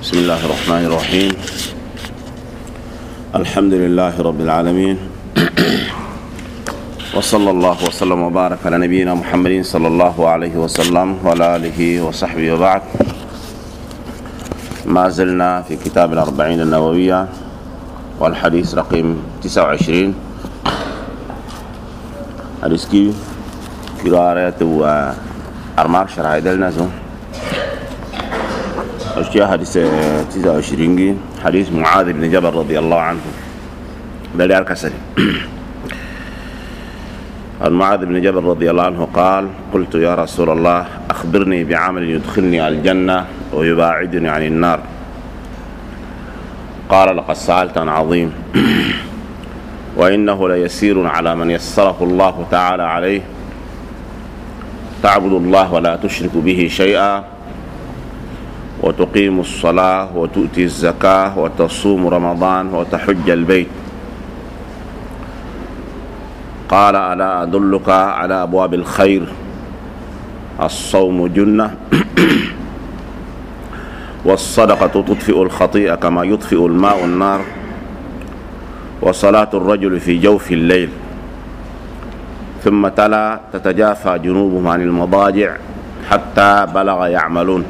بسم الله الرحمن الرحيم. الحمد لله رب العالمين، وصلى الله وسلم وبارك على نبينا محمد صلى الله عليه وسلم وعلى آله وصحبه وبعد. ما زلنا في كتاب الأربعين النووية والحديث رقم 29. حديث كي قراءة وأرمار شرعي دلنا أشياء. حديث 29 حديث معاذ بن جبل رضي الله عنه. بلي كسري. معاذ بن جبل رضي الله عنه قال: قلت يا رسول الله أخبرني بعمل يدخلني على الجنة ويباعدني عن النار. قال: لقد سألت عن عظيم، وإنه ليسير على من يسره الله تعالى عليه. تعبد الله ولا تشرك به شيئا، وتقيم الصلاة وتؤتي الزكاة وتصوم رمضان وتحج البيت. قال: ألا أدلك على أبواب الخير؟ الصوم جنة، والصدقة تطفئ الخطيئة كما يطفئ الماء النار، وصلاة الرجل في جوف الليل. ثم تلا: تتجافى جنوبهم عن المضاجع حتى بلغ يعملون.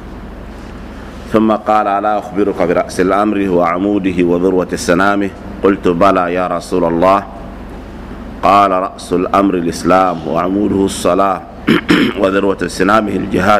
ثم قال: ألا أخبرك برأس الأمر وعموده وذروة سنامه؟ قلت: بلى يا رسول الله. قال: رأس الأمر الإسلام، وعموده الصلاة، وذروة سنامه الجهاد.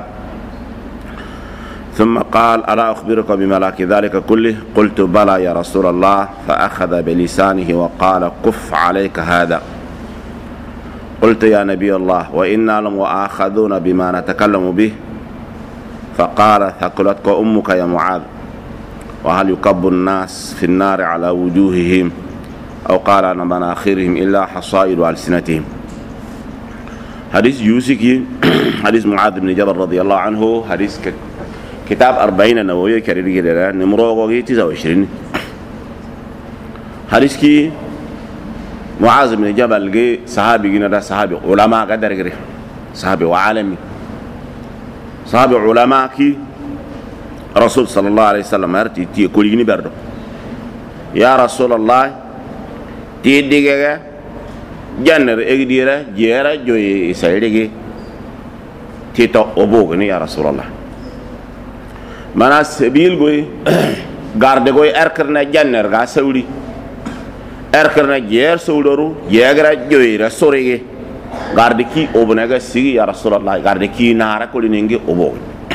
ثم قال: ألا أخبرك بملاك ذلك كله؟ قلت: بلى يا رسول الله. فأخذ بلسانه وقال: كف عليك هذا. قلت: يا نبي الله، وإنا لمؤاخذون بما نتكلم به. فقال: ثقلتك أمك يا معاذ. وهل يكب الناس في النار على وجوههم أو قال على مناخرهم إلا حصائد ألسنتهم. حديث يوسكي حديث معاذ بن جبل رضي الله عنه. حديث كتاب 40 النووية كريري كده نمرو 29. حديث كي معاذ بن جبل جي صحابي جنا، صحابي علماء قدر كده، صحابي وعالمي، صحابي علماء كي رسول صلى الله عليه وسلم يرتي تي كليني بردو. يا رسول الله تي ديغا جنر اغديرا جيرا جوي سايدغي تي تو اوبوغني يا رسول الله. مانا سبيل غوي غارد غوي اركرنا جنر غا سولي اركرنا جير سولورو جيغرا جوي را سوريغي غارد كي اوبنغا سيغي يا رسول الله. غارد كي نارا كولينغي اوبوغ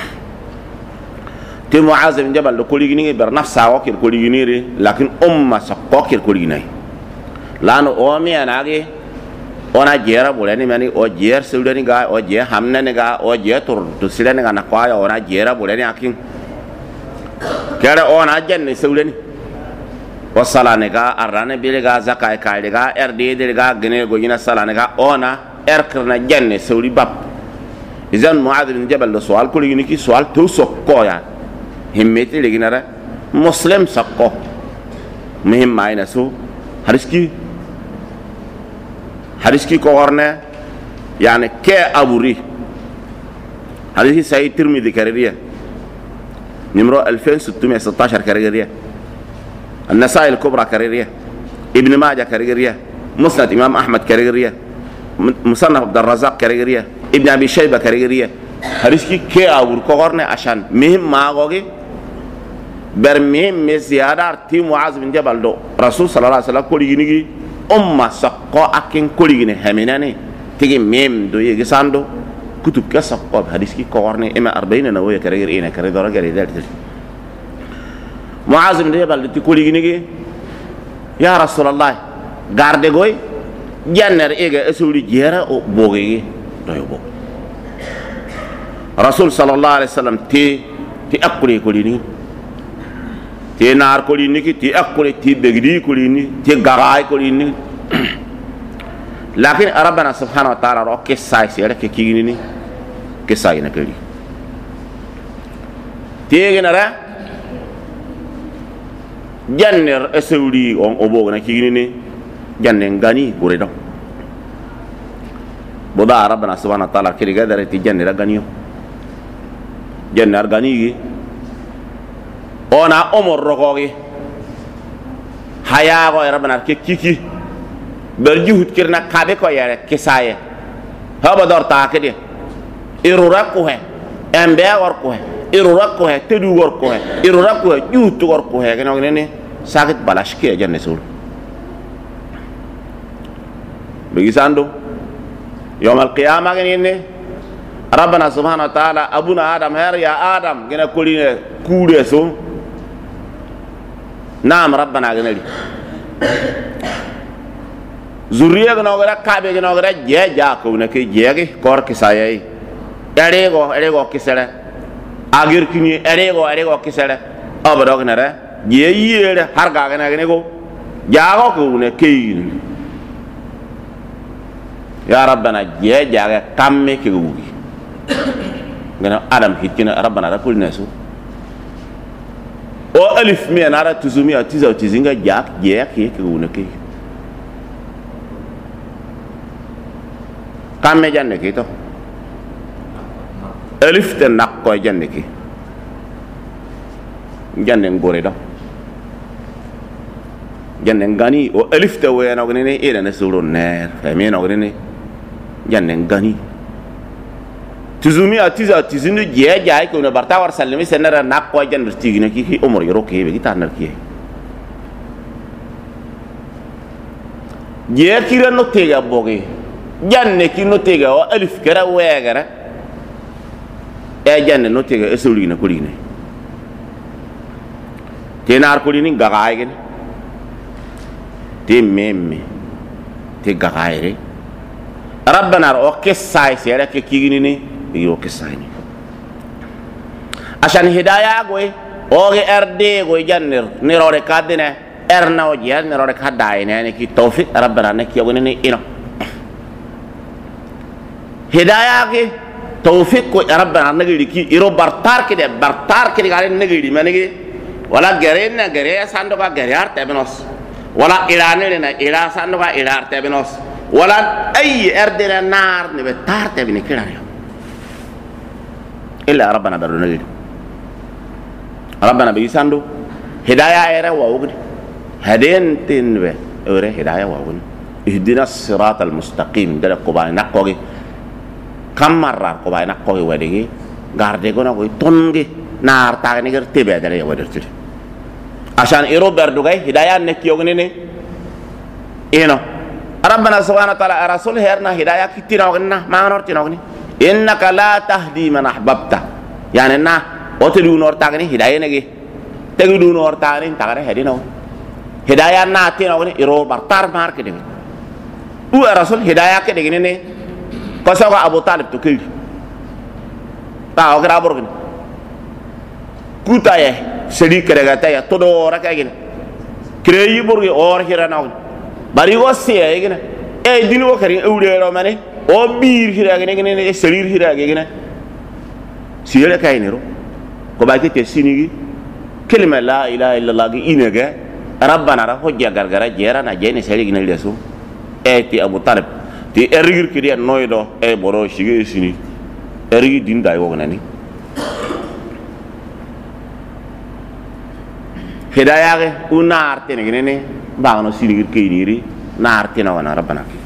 تي معاذ بن جبل كولينغي بر نفسا وكل كولينغي، لكن سقوكل كولينغي لانو اومي اناغي ona jera bulani mani o jer sudani ga o je hamna ne ga o je tur to silani ga na kwaya ona jera bulani akin kera ona janne sudani o salane ga arane bile ga zakai kai ga erde de ga gene go yina salane ga ona erkrna janne sudi bab. izan muad bin jabal sual ko yini ki sual to sokko ya himmeti leginara muslim sakko muhim maina su حديث كي كورنا يعني كي أبوري. حديث سعيد ترمذي كريريا نمرو 2616 كريريا، النسائي الكبرى كريريا، ابن ماجه كريريا، مسند إمام أحمد كريريا، مصنف عبد الرزاق كريريا، ابن أبي شيبة كريريا. حديث كي أبور كورنا عشان مهم ما أقولي برمهم مزيادة تي معاذ بن جبل دو رسول صلى الله عليه وسلم كل يجي سقو أكين كوليني هميناني تيجي ميم دو يجي ساندو كتب كسقو بحديث كي كورني إما 40 نووية كرير إينا كرير دورا كرير ذلك. معاذ بن جبل تقولي يا رسول الله غارد غوي جنر إيجا أسولي جيرا أو بوغي دويو. رسول صلى الله عليه وسلم تي أكولي كوليني، تي نار كوليني كي تي أكولي تي بغدي كوليني تي غراي كوليني. لكن ربنا سبحانه وتعالى رو كساي سيرك كيغيني كساي نكلي تيغنا جنر اسولي اون اوبوغنا كيغيني جنن غني بوريدو بودا ربنا سبحانه وتعالى كيري غدر تي جنر غنيو جنر غني ona omor rogogi haya go rabbana ke kiki berju hutkirna kabe ko yare kisaye haba dor ta kede irura ko he embe gor ko he irura ko he tedu gor ko he irura ko he jutu gor ko he gno ne sakit balash ke janne sur bigisando يوم القيامة gini ربنا سبحانه وتعالى أبونا آدم هر يا آدم gina kuline kude so نعم ربنا gina li zuriya gina ogara kabe gina ogara je jako ne ke jegi kor kisayai erego kisere agir kini erego kisere abado gina re je yere har ga gina go jago ko ne keyin ya rabbana je jaga kamme ke wugi ngana adam hitkina rabbana ra kulna su o alif mi anara tuzumi atiza tizinga jak je ke wuna ke kamme janne ke to alif te nak ko janne ke janne ngore do janne ngani o alif te we na ngene ina na suru ner fa mi na ngene janne ngani tuzumi atiza tizinu je jaay ko na barta war sallami senara nak ko janne tigina ki umur yoro ke be tanar ki je kira no tega boge janne ki no tega o alif kara we gara e janne no tega esuli na kuline tenar kulini gagaay gen te meme te gagaire rabbana o kessay sere ke kigini ni yo kessay ni ashan hidayah goy o ge erde goy janner ni rore kadine erna o jiya ni rore kadai ne ki tawfik rabbana ne ki yogoni ni ino hidayah ge tawfik ko rabbana nagiri ki iro bartar ki gale nagiri manigi wala gerena gere sando ka gere arte benos wala ilane na ila sando ka ila arte benos wala ay erdena nar ne betarte bini kirare illa rabbana daruna gidi rabbana bi sando hidayah era wa ugdi haden tinbe ore hidayah wa ugdi ihdina siratal mustaqim dala ko ba nakkogi kammarra ko ba nakkogi wadigi garde gona ko tongi nar taani ger tebe dala ya wadirti asan iro berdugay hidayah nek yogni ne ino rabbana subhanahu wa ta'ala rasul herna hidayah kitina ogna ma norti nogni innaka la tahdi man ahbabta yani na otedu nor tagni hidayah negi tegudu nor tagni tagare hedino hidayah na ti nogni iro bartar mar ke de u rasul hidayah ke de ne ko so Abu Talib to kili ta ogra borgni kutaye sedi kerega taya todo raka gina kreyi borgi or hirana bari go siya gina e dinu kari ewre mane o bir hira gina e serir hira gina siyele kayniro ko ba ke sinigi kelma la ilaha illallah gi inaga rabbana ra hojja gargara jera na jeni seri gina leso e ti Abu Talib ti erigir kidi noydo e boro shige sini erigi dinda yo gina ni hidayah unar tene gene bangno sinigir kayniri nar tina wana rabbana ki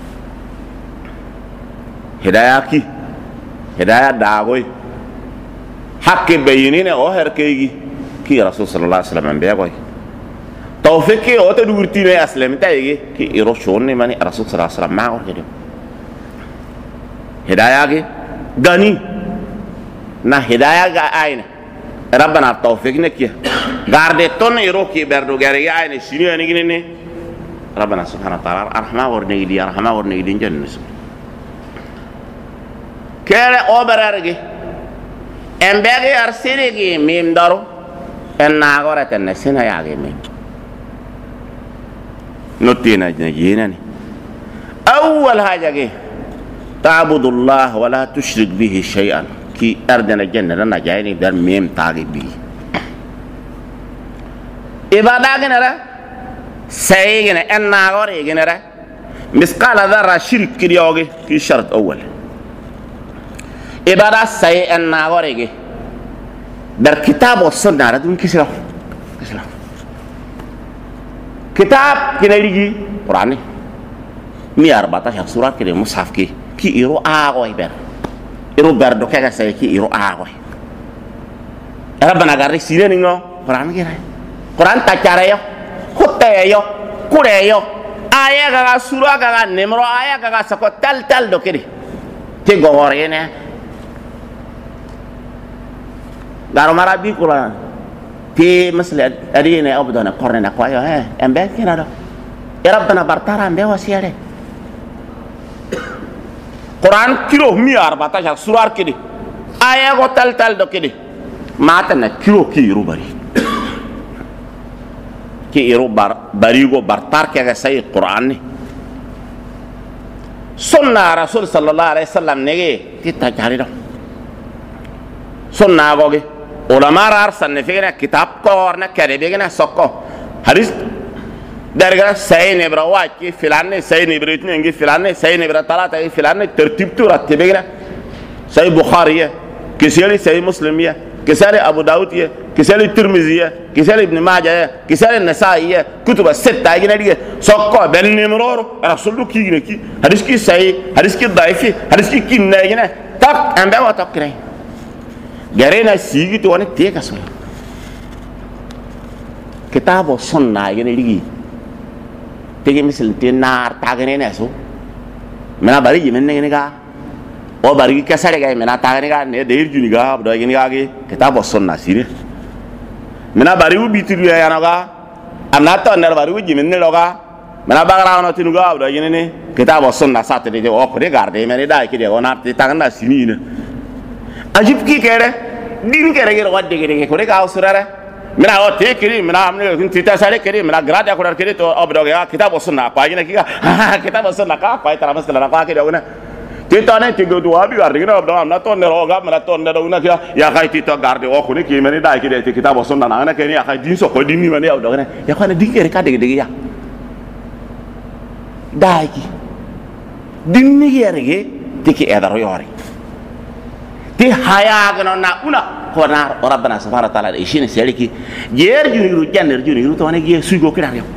hidayah dagoy hakke bayinine o her kaygi ki rasul sallallahu alaihi wasallam be goy tawfiki o ta durtine aslam taygi ki iroshone mani rasul sallallahu alaihi wasallam ma or kede hidayah ge gani na hidayah ga ayna rabbana tawfik ne ki garde ton iro ki berdo gare ya ayna sini ani gine rabbana subhanahu wa ta'ala arhama warne idi arhama warne idi jannas kere oberarge embege arsirigi mim daro enna gore tenne sina yage mi notina jinani awwal haja ge ta'budu Allah wa la tushrik bihi shay'an ki ardana janna na jayni dar mim tagi bi ibada genera say gene enna gore genera misqala dharra shirk kiyoge ki shart awwal ibada say enna gore ge dar kitab wa sunna radun kisra kitab kina ligi qur'ani mi 14 surat kide mushaf ki iro aago ber iro berdo kaga say ki iro aago rabbana garri sire ningo qur'an gira qur'an ta cara yo khotte yo kure yo aya ga sura ga nemro aya ga sako tal do kidi te gogore ne garo marabi qur'an ti masla adine abdana qorna ko yo embe kina do rabbana bartara embe wasiare Quran kilo mi 14 surar kidi aya go tal do kidi mata na kilo ki iru bari ki iru bari go bartar ke ga say Quran ni sunna rasul sallallahu alaihi wasallam nege kita cari do sunna go ge ulama rar sanne figena kitab ko na kare begena sokko hadis darga sayne brawat ki filanne sayne britne ngi filanne sayne bratalata ki filanne tertib tu rattibena say bukhariya kisali say muslimiyya kisali abu daudiyya kisali tirmiziyya kisali ibn majah kisali nasaiyya kutuba sitta gina dige sokko ben nimroro rasulu ki gina ki hadis ki say hadis ki daifi hadis ki kinna gina tak anda wa takre garena sigi to woni te kaso kitabo sunna gina ligi tege misal te nar tagene ne so mena bari jimen ne ga o bari ka sare ga mena tagene ga ne de juni ga do gini ga ge kitabo sunna sire mena bari u bitu ya na ga amna to ne bari u jimen ne ga mena bagara no tinu ga do gini ne kitabo sunna sate de o ko de garde mena da ki de ona te tagna sini ne ajib ki kere din kere ge wadde ge ko de ga usurare mina o te kiri mina amne kun tita sare kiri mina grada ko kiri to obdo ga kitab sunna pa gina kiga kitab sunna ka pa tara masala ka kiri ona tita ne tigo do abi gar gina obdo amna to ne roga mina to ne do na ya kai tita garde o ko ne ki meni dai kiri kitab sunna na ke ni ya kai din so ko din ni mani obdo ne ya ko ne din kere ka de ya dai ki din ni yere ge tiki edaro yori ti haya gano na una konar rabbana subhanahu wa ta'ala ishine seliki jer juniru janner juniru to ne ge sugo kidar yo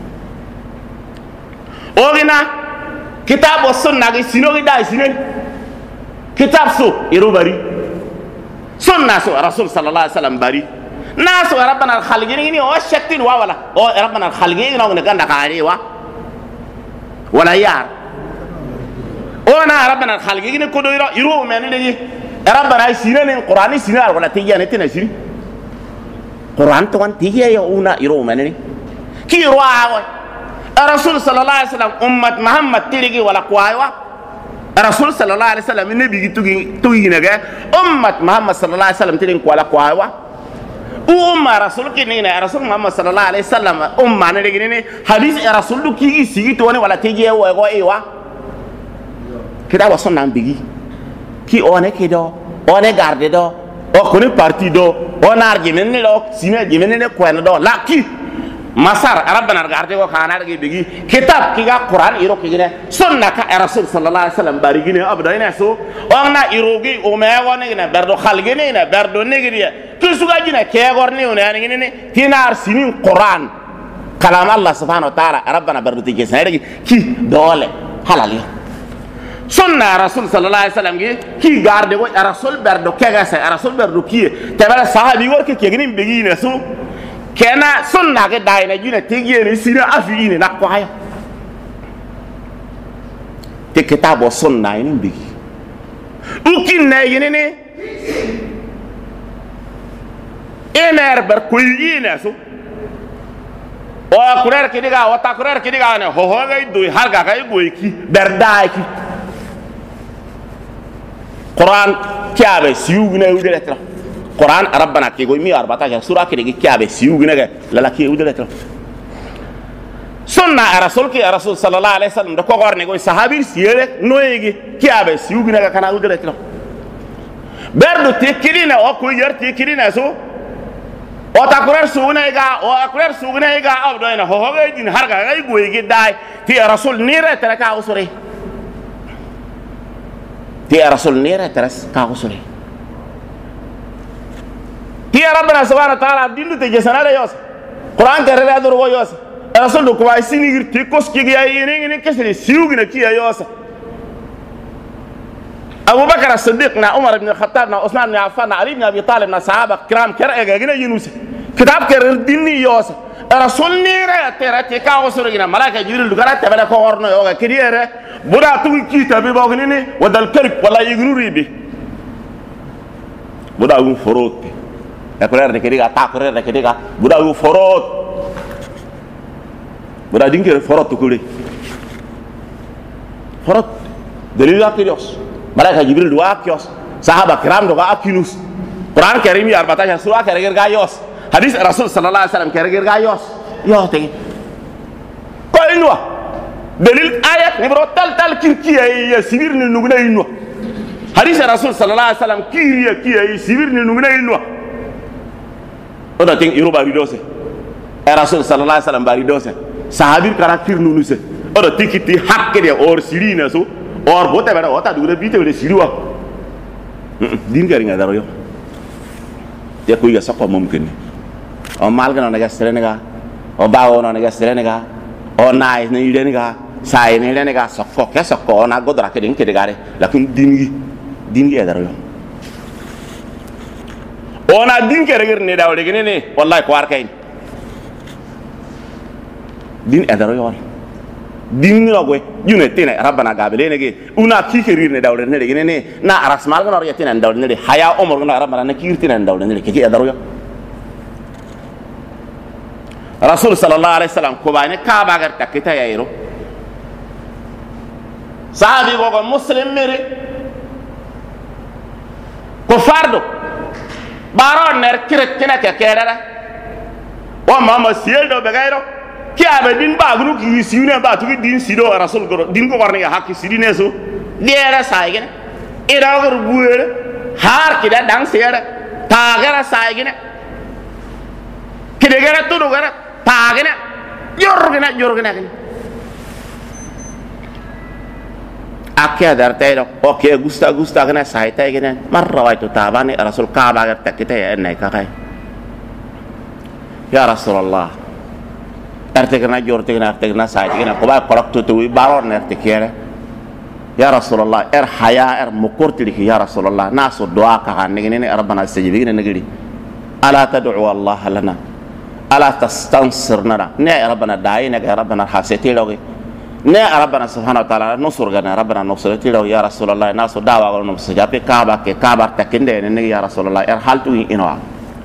ogina kitab o sunna ge sinogi dai sinen kitab so iru bari sunna so rasul sallallahu alaihi wasallam bari naso rabbana al khalqini ni o shaktin wa wala o rabbana al khalqini no ne ganda kare wa wala yar ona rabbana al khalqini ko do iru men ni rabbana sinen qur'ani sinen wala tiyane tinasiri qur'an to wan tiye ya una iro manani ki ruwa rasul sallallahu alaihi wasallam ummat muhammad tirigi wala kwaiwa rasul sallallahu alaihi wasallam ne bigi tugi ne ga ummat muhammad sallallahu alaihi wasallam tirin wala kwaiwa umma rasul kinina rasul muhammad sallallahu alaihi wasallam umma ne digi ne hadis rasul ki sigi to wala tiye wa go ewa kida wason nan bigi ki one ke do one garde do o koni parti do on arjimen ne do sine jimen ne ko en do la ki masar rabbana garde ko kana ge bigi kitab ki ga qur'an iro ki ne sunna ka rasul sallallahu alaihi wasallam bari gine abda ina so ona irogi o me woni ne berdo khalge ne berdo ne ge ki suga jine ke gor ne ne ne tinar sinin qur'an kalam allah subhanahu wa ta'ala rabbana berdo ti ge ki dole halal sunna rasul sallallahu alaihi wasallam ki garde go rasul berdo kega sa rasul berdo ki tabara sahabi wor ke kegni begi ne su kena sunna ke dai na jina tigi ne sira afi ne na kwaya te kitabo sunna ni begi ukin na yene ne emer ber ko yine su o kurer ke diga o ta kurer ke diga ne ho ho ga du har ga ga go ki berdai ki Quran kiabe siugna udeletro Quran rabbana ke go mi 14 sura ke de kiabe siugna ga la ke udeletro sunna rasul ki rasul sallallahu alaihi wasallam do ko gorne go sahabi siere noyegi kiabe siugna ga kana udeletro berdo te kirina o ko yer te kirina so o ta kurar sugna ga o kurar sugna ga abdo ina ho ho ga din har ga go yegi dai ti rasul nire tere ka usure ti rasul nira teras ka usule ti rabbana subhanahu wa ta'ala dindu te jesanale yos quran ke rele adur yos rasul do ko ay sinigir te koski ya yene ngene kesele siugina ki ya yosa Abu Bakar as-Siddiq na Umar ibn al-Khattab na Uthman ibn Affan na Ali ibn Abi Talib na sahaba kiram kera ga gina yunus kitab ker dinni yosa rasul ni ra tera te ka osoro gina malaka jibril dugara tabala ko horno yoga kidiyere buda tu kita be bogni ni wadal kalb wala ignuri bi buda un forot e ko re kediga ta ko re kediga buda un forot buda dingere forot ko le forot dalil akios malaka jibril do akios sahaba kiram do akinus Quran Karim ya 14 surah kere gayos hadis rasul sallallahu alaihi wasallam kere gayos yo te ko inwa dalil ayat ni bro tal kirkiya ya sibir ni nugna inwa hadis rasul sallallahu alaihi wasallam kiya sibir ni nugna inwa oda ting iruba bidose rasul sallallahu alaihi wasallam baridose sahabir karakter nunuse oda tikiti hakke de or sirina so or bote bada ota dugre bite de siriwa din gari nga daro yo ya ko ya sakko mumkin o malga na ga serenega o bawo na ga serenega o nai ni lenega sai ni lenega sakko ke sakko na godra ke din ke de gare lakin dingi ya daro yo ona din ke reger ne dawle gene ne wallahi ko war kay din ya daro yo din no go yune tina rabbana gabele nege una kikerir ne dawle ne gene ne na arasmal ga no yatina dawle ne haya umar ga rabbana na kirtina dawle ne ke ya daro yo rasul sallallahu alaihi wasallam ko bane ka bagar takita yayro sahabi go muslim mere ko fardo baron ner kiret kina ke kedara o mama siel do be gayro ki abe din ba gru ki siune ba tu din sido rasul go din ko warne hakki sidine so dera saigene ira go buere har ki da dang sere tagara saigene kide gara tu do gara tagana jorgena gene akke dartaydo oke gusta gana saita gene marra wayto tabane rasul kaaba gar takita ya nay kakay ya rasulullah artegna artegna saita gene ko ba korakto to wi baron nertekere ya rasulullah haya mukurti ya rasulullah nasu doa ka kan ngene rabbana stajibi gene ngiri ala tad'u allah lana ala tastansirna ne rabbana daina ga rabbana haseti logi ne rabbana subhanahu wa ta'ala nusur gana rabbana nusrati law ya rasulullah nasu dawa wal nusur jabe kaaba ke kaaba takinde ne ya rasulullah haltu inwa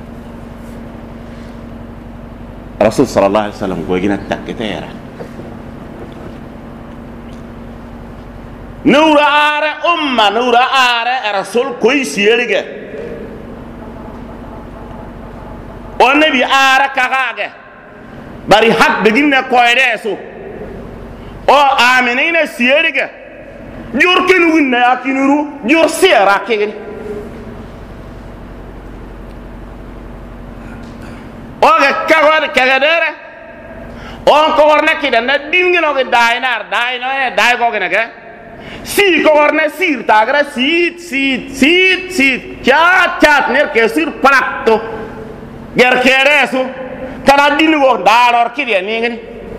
rasul sallallahu alaihi wasallam go gina takitera nura are rasul koy siyerige on nabi are kagaage bari hak de ginne koyre so o aminina siyeriga jur kenu winna yakinuru jur siyara kegen o ga kawar kagadere on ko warna kidan na dingino ge dainar dai go gena ge si ko warna sir tagra sit chat ner ke sir prakto ger keresu kana dingo dalor kidia ningeni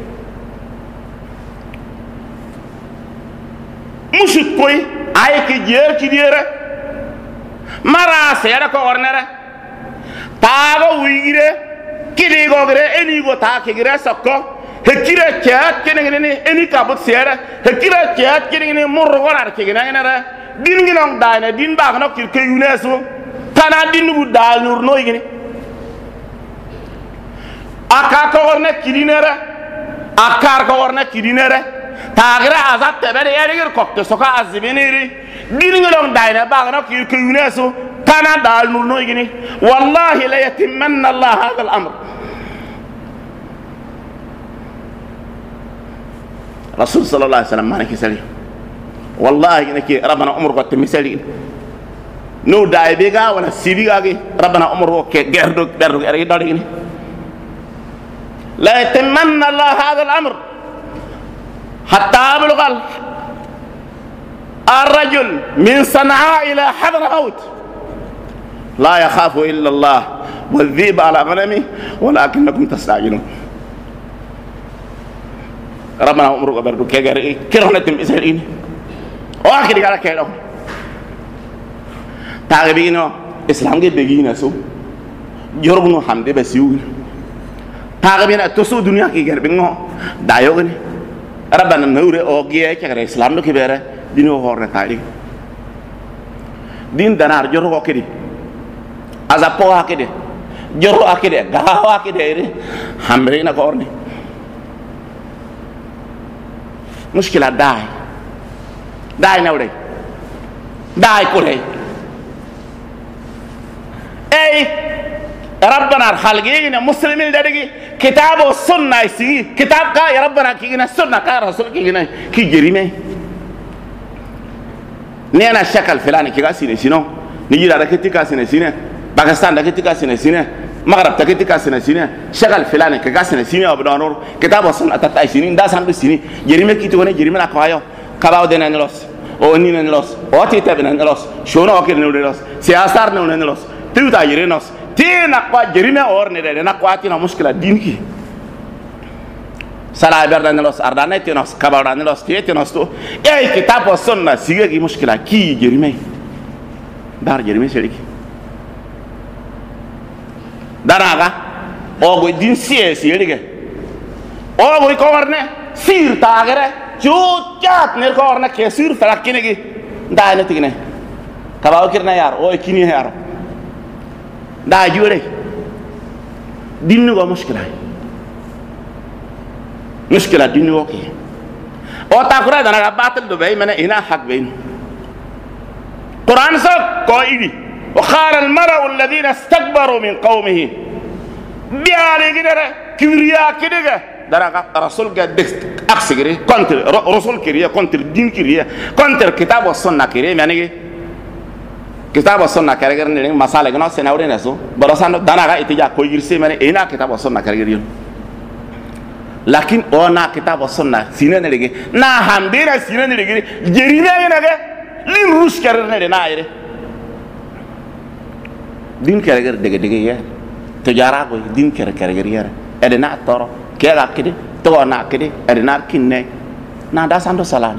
mushuk koy ay ke jer ki dira mara sera ko ornera tago wigire kidi go gre eni go ta ke gre sakko hekire chat kene ne eni kabut sera hekire chat kene ne mur gorar ke gina ngara din nginom daina din ba no kir ke yunesu kana din bu dal nur no yigini aka ko orne kidinera akar ko orne kidinera tagra azat tebere yerigir kokto soka azbiniri diningolong daina bagno ki yunesu kana dal no yigini wallahi la yatimmanna allah hadha al-amr rasul sallallahu alaihi wasallam manaki sali wallahi naki rabbana umur ko misali no dai bega wala sibiga ge rabbana umur ko ke gerdo eri dali la yatimmanna allah hadha al-amr حتى أبلغ الرجل من صنعاء إلى حضرموت لا يخاف إلا الله والذئب على غنمه ولكنكم تستعجلون ربنا عمره برضو كجري كرهنا تم إسرائيل واحد قال كيلو تعبينه إسلام جد بيجينا سو جربنا حمد بسيول تعبينه تسو دنيا كي جربينه دايوغني ربنا نوري أوجيه كجري إسلام لو كبيرة دينه هورنا تاريخ دين دنار جرو كده أزابوا كده جرو كده غاوا كده إيه حمرينا كورني مشكلة داي نوري داي كله أي ربنا الخالقين مسلمين دارجي كتاب والسنة يسي كتاب كا يا ربنا كيجينا السنة كا رسول كيجينا كي جريمة نينا الشكل فلان كي قاسين سينو نيجي على كتير قاسين سينه باكستان كتير قاسين سينه مغرب كتير قاسين سينه شكل فلان كي قاسين سينه أبدانور كتاب والسنة تتأي سينين دا سانو سيني جريمة كي تقولي جريمة نكوايو كباو دينا نلوس أو نينا نلوس أو تيتا بينا نلوس شونا أكيد نلوس سياسار نلوس تيوتا يرينوس تي نكوا جريمة أور نرى نكوا تينا مشكلة دينكي سلا بردا نلوس أردانة تينوس كباو نلوس تينوس تو أي كتاب والسنة سيجي كي مشكلة كي جريمة دار جريمة سيركي دارا أو دين سيركي أو كورنة سير تاغرة جوجات نركورنا كسير فلكينه كي داينه تيجي كباو كيرنا يار أو كيني يار دا جوري دينو مشكلة دينو اوكي او تاكورا دانا باطل دو باي من هنا حق بين قران سب قائدي وقال المرء الذين استكبروا من قومه بيالي كده كبرياء كده دارا رسول قد اكسغري كونتر رسول كريا كونتر دين كريا كونتر كتاب والسنه كريا يعني كتاب السنة كارجر نيجي مسألة كنا سناورين نسو براسان دانا كا إتجاه كوي يرسي مني إنا كتاب السنة كارجريون لكن أنا كتاب السنة سينة نيجي نا همدينا سينة نيجي جريمة نيجي لين روش كارجر نيجي نا إيره دين كارجر دقة يا تجارة كوي دين كارجر يا أدنى ترى كيا كده تو أنا كده أدنى كينه نا دا سانتو سالاني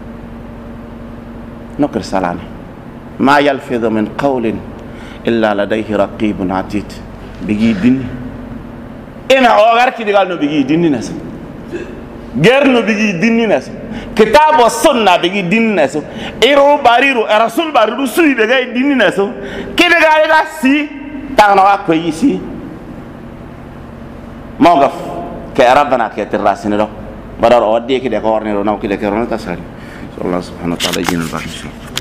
نكر سالاني ما يلفظ من قول إلا لديه رقيب عتيد بيجي ديني إنا أوغر كده قالوا بيجي ديني ناس غيرنا بيجي ديني ناس كتاب والسنة بيجي ديني ناس إيرو باريرو الرسول باريرو سوي بيجي ديني ناس كده قالوا سي تاغنا كويسي موقف كربنا كتراسين له بدر أودي كده كورني لو ناو كده كورني تسالي الله سبحانه وتعالى يجينا البركة.